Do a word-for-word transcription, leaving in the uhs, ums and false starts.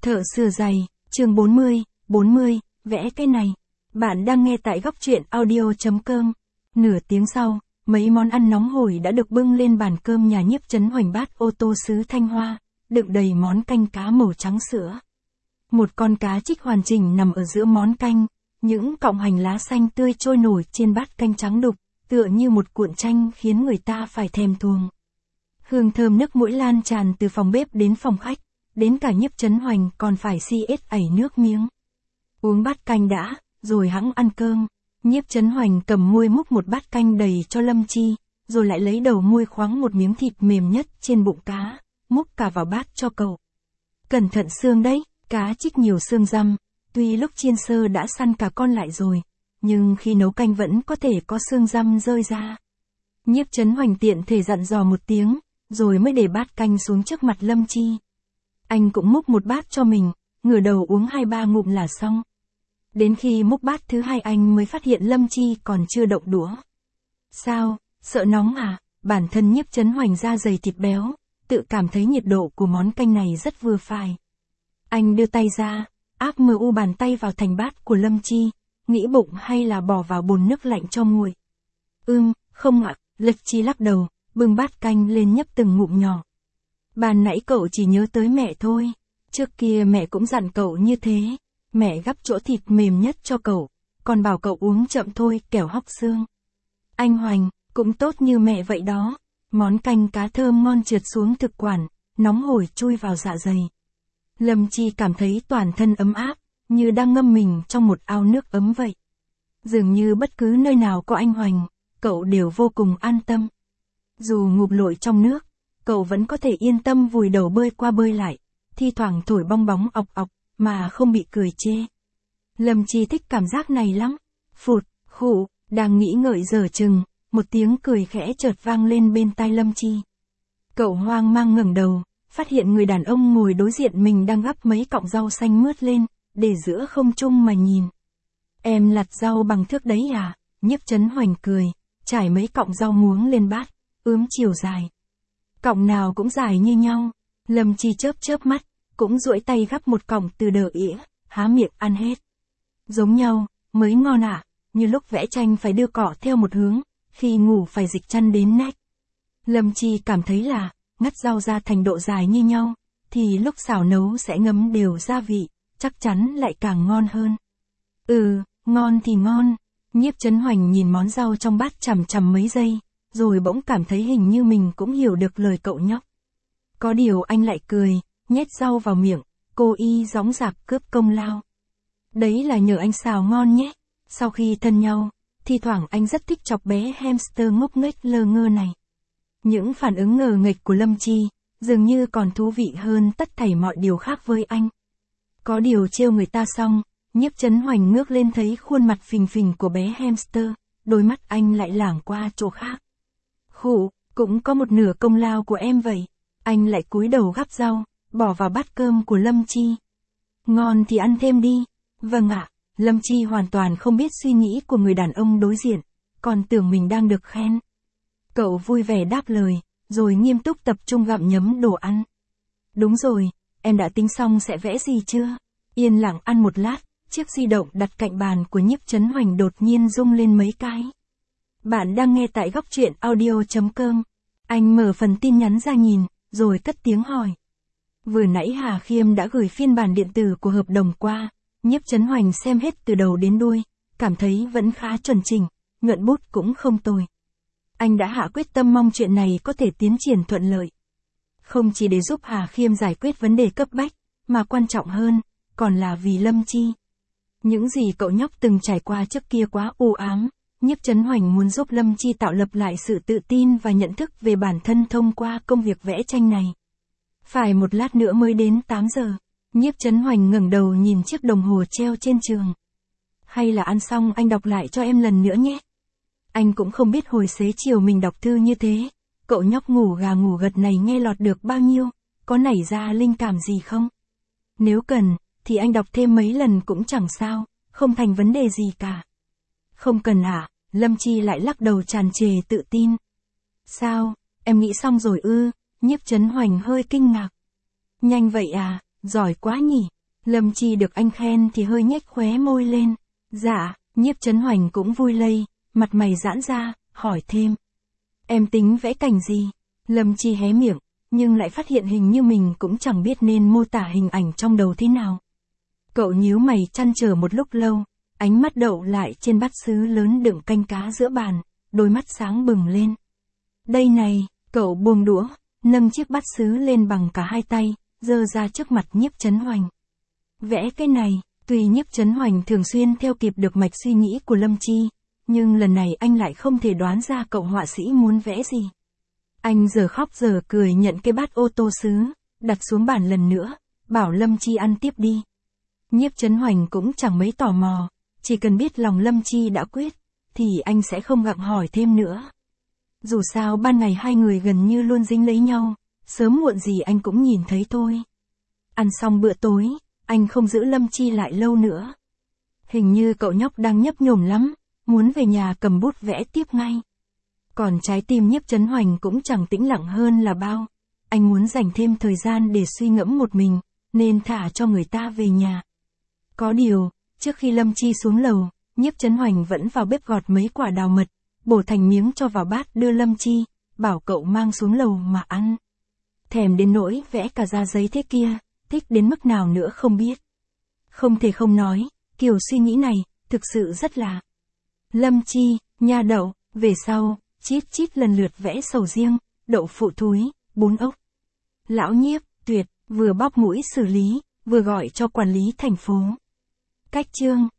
Thợ sửa giày, chương bốn mươi, bốn mươi, vẽ cái này. Bạn đang nghe tại góc truyện audio chấm com. Nửa tiếng sau, mấy món ăn nóng hổi đã được bưng lên bàn cơm nhà Nhiếp Chấn Hoành. Bát ô tô sứ Thanh Hoa, đựng đầy món canh cá màu trắng sữa. Một con cá trích hoàn chỉnh nằm ở giữa món canh, những cọng hành lá xanh tươi trôi nổi trên bát canh trắng đục, tựa như một cuộn tranh khiến người ta phải thèm thuồng. Hương thơm nước mũi lan tràn từ phòng bếp đến phòng khách, đến cả Nhiếp Chấn Hoành còn phải si ết ẩy nước miếng. Uống bát canh đã, rồi hẵng ăn cơm. Nhiếp Chấn Hoành cầm muôi múc một bát canh đầy cho Lâm Chi, rồi lại lấy đầu muôi khoáng một miếng thịt mềm nhất trên bụng cá, múc cả vào bát cho cậu. Cẩn thận xương đấy, cá trích nhiều xương răm, tuy lúc chiên sơ đã săn cả con lại rồi, nhưng khi nấu canh vẫn có thể có xương răm rơi ra. Nhiếp Chấn Hoành tiện thể dặn dò một tiếng, rồi mới để bát canh xuống trước mặt Lâm Chi. Anh cũng múc một bát cho mình, ngửa đầu uống hai ba ngụm là xong. Đến khi múc bát thứ hai anh mới phát hiện Lâm Chi còn chưa động đũa. Sao, sợ nóng à? Bản thân Nhiếp Chấn Hoành da dày thịt béo, tự cảm thấy nhiệt độ của món canh này rất vừa phải. Anh đưa tay ra, áp mờ u bàn tay vào thành bát của Lâm Chi, nghĩ bụng hay là bỏ vào bồn nước lạnh cho nguội. Ưm, không ạ, Lâm Chi lắc đầu, bưng bát canh lên nhấp từng ngụm nhỏ. Ban nãy cậu chỉ nhớ tới mẹ thôi, trước kia mẹ cũng dặn cậu như thế, mẹ gắp chỗ thịt mềm nhất cho cậu, còn bảo cậu uống chậm thôi kẻo hóc xương. Anh Hoành, cũng tốt như mẹ vậy đó, món canh cá thơm ngon trượt xuống thực quản, nóng hổi chui vào dạ dày. Lâm Chi cảm thấy toàn thân ấm áp, như đang ngâm mình trong một ao nước ấm vậy. Dường như bất cứ nơi nào có anh Hoành, cậu đều vô cùng an tâm. Dù ngụp lội trong nước, cậu vẫn có thể yên tâm vùi đầu bơi qua bơi lại, thi thoảng thổi bong bóng ọc ọc, mà không bị cười chê. Lâm Chi thích cảm giác này lắm. Phụt, khụ, đang nghĩ ngợi dở chừng, một tiếng cười khẽ chợt vang lên bên tai Lâm Chi. Cậu hoang mang ngẩng đầu, phát hiện người đàn ông ngồi đối diện mình đang gắp mấy cọng rau xanh mướt lên, để giữa không trung mà nhìn. Em lặt rau bằng thước đấy à? Nhiếp Chấn Hoành cười, trải mấy cọng rau muống lên bát, ướm chiều dài. Cọng nào cũng dài như nhau. Lâm Chi chớp chớp mắt, cũng duỗi tay gắp một cọng từ đờ ỉa, há miệng ăn hết. Giống nhau, mới ngon ạ, à, như lúc vẽ tranh phải đưa cọ theo một hướng, khi ngủ phải dịch chăn đến nách. Lâm Chi cảm thấy là, ngắt rau ra thành độ dài như nhau, thì lúc xào nấu sẽ ngấm đều gia vị, chắc chắn lại càng ngon hơn. Ừ, ngon thì ngon. Nhiếp Chấn Hoành nhìn món rau trong bát chằm chằm mấy giây, rồi bỗng cảm thấy hình như mình cũng hiểu được lời cậu nhóc. Có điều anh lại cười, nhét rau vào miệng, cô y dõng dạc cướp công lao. Đấy là nhờ anh xào ngon nhé. Sau khi thân nhau, thi thoảng anh rất thích chọc bé hamster ngốc nghếch lơ ngơ này. Những phản ứng ngờ nghệch của Lâm Chi, dường như còn thú vị hơn tất thảy mọi điều khác với anh. Có điều trêu người ta xong, Nhiếp Chấn Hoành ngước lên thấy khuôn mặt phình phình của bé hamster, đôi mắt anh lại lảng qua chỗ khác. Khụ, cũng có một nửa công lao của em vậy. Anh lại cúi đầu gắp rau, bỏ vào bát cơm của Lâm Chi. Ngon thì ăn thêm đi. Vâng ạ. Lâm Chi hoàn toàn không biết suy nghĩ của người đàn ông đối diện, còn tưởng mình đang được khen. Cậu vui vẻ đáp lời, rồi nghiêm túc tập trung gặm nhấm đồ ăn. Đúng rồi, em đã tính xong sẽ vẽ gì chưa? Yên lặng ăn một lát, chiếc di động đặt cạnh bàn của Nhiếp Chấn Hoành đột nhiên rung lên mấy cái. Bạn đang nghe tại góc truyện audio chấm com. Anh mở phần tin nhắn ra nhìn, rồi cất tiếng hỏi. Vừa nãy Hà Khiêm đã gửi phiên bản điện tử của hợp đồng qua, Nhiếp Chấn Hoành xem hết từ đầu đến đuôi, cảm thấy vẫn khá chuẩn chỉnh, nhuận bút cũng không tồi. Anh đã hạ quyết tâm mong chuyện này có thể tiến triển thuận lợi. Không chỉ để giúp Hà Khiêm giải quyết vấn đề cấp bách, mà quan trọng hơn, còn là vì Lâm Chi. Những gì cậu nhóc từng trải qua trước kia quá u ám, Nhiếp Chấn Hoành muốn giúp Lâm Chi tạo lập lại sự tự tin và nhận thức về bản thân thông qua công việc vẽ tranh này. Phải một lát nữa mới đến tám giờ, Nhiếp Chấn Hoành ngẩng đầu nhìn chiếc đồng hồ treo trên giường. Hay là ăn xong anh đọc lại cho em lần nữa nhé. Anh cũng không biết hồi xế chiều mình đọc thư như thế, cậu nhóc ngủ gà ngủ gật này nghe lọt được bao nhiêu, có nảy ra linh cảm gì không? Nếu cần, thì anh đọc thêm mấy lần cũng chẳng sao, không thành vấn đề gì cả. Không cần hả? Lâm Chi lại lắc đầu tràn trề tự tin. Sao, em nghĩ xong rồi ư? Nhiếp Chấn Hoành hơi kinh ngạc. Nhanh vậy à? giỏi quá nhỉ. Lâm Chi được anh khen thì hơi nhếch khóe môi lên. Dạ, Nhiếp Chấn Hoành cũng vui lây, mặt mày giãn ra, hỏi thêm. Em tính vẽ cảnh gì? Lâm Chi hé miệng, nhưng lại phát hiện hình như mình cũng chẳng biết nên mô tả hình ảnh trong đầu thế nào. Cậu nhíu mày chăn trở một lúc lâu, ánh mắt đậu lại trên bát sứ lớn đựng canh cá giữa bàn, đôi mắt sáng bừng lên. Đây này, cậu buông đũa, nâng chiếc bát sứ lên bằng cả hai tay, giơ ra trước mặt Nhiếp Chấn Hoành. Vẽ cái này, tuy Nhiếp Chấn Hoành thường xuyên theo kịp được mạch suy nghĩ của Lâm Chi, nhưng lần này anh lại không thể đoán ra cậu họa sĩ muốn vẽ gì. Anh giờ khóc giờ cười nhận cái bát ô tô sứ, đặt xuống bàn lần nữa, bảo Lâm Chi ăn tiếp đi. Nhiếp Chấn Hoành cũng chẳng mấy tò mò, chỉ cần biết lòng Lâm Chi đã quyết, thì anh sẽ không gặng hỏi thêm nữa. Dù sao ban ngày hai người gần như luôn dính lấy nhau, sớm muộn gì anh cũng nhìn thấy thôi. Ăn xong bữa tối, anh không giữ Lâm Chi lại lâu nữa. Hình như cậu nhóc đang nhấp nhổm lắm, muốn về nhà cầm bút vẽ tiếp ngay. Còn trái tim Nhiếp Chấn Hoành cũng chẳng tĩnh lặng hơn là bao. Anh muốn dành thêm thời gian để suy ngẫm một mình, nên thả cho người ta về nhà. Có điều, trước khi Lâm Chi xuống lầu, Nhiếp Chấn Hoành vẫn vào bếp gọt mấy quả đào mật, bổ thành miếng cho vào bát đưa Lâm Chi, bảo cậu mang xuống lầu mà ăn. Thèm đến nỗi vẽ cả da giấy thế kia, thích đến mức nào nữa không biết. Không thể không nói, kiểu suy nghĩ này, thực sự rất là. Lâm Chi, nha đậu, về sau, chít chít lần lượt vẽ sầu riêng, đậu phụ thúi, bún ốc. Lão Nhiếp, tuyệt, vừa bóp mũi xử lý, vừa gọi cho quản lý thành phố. Cách chương.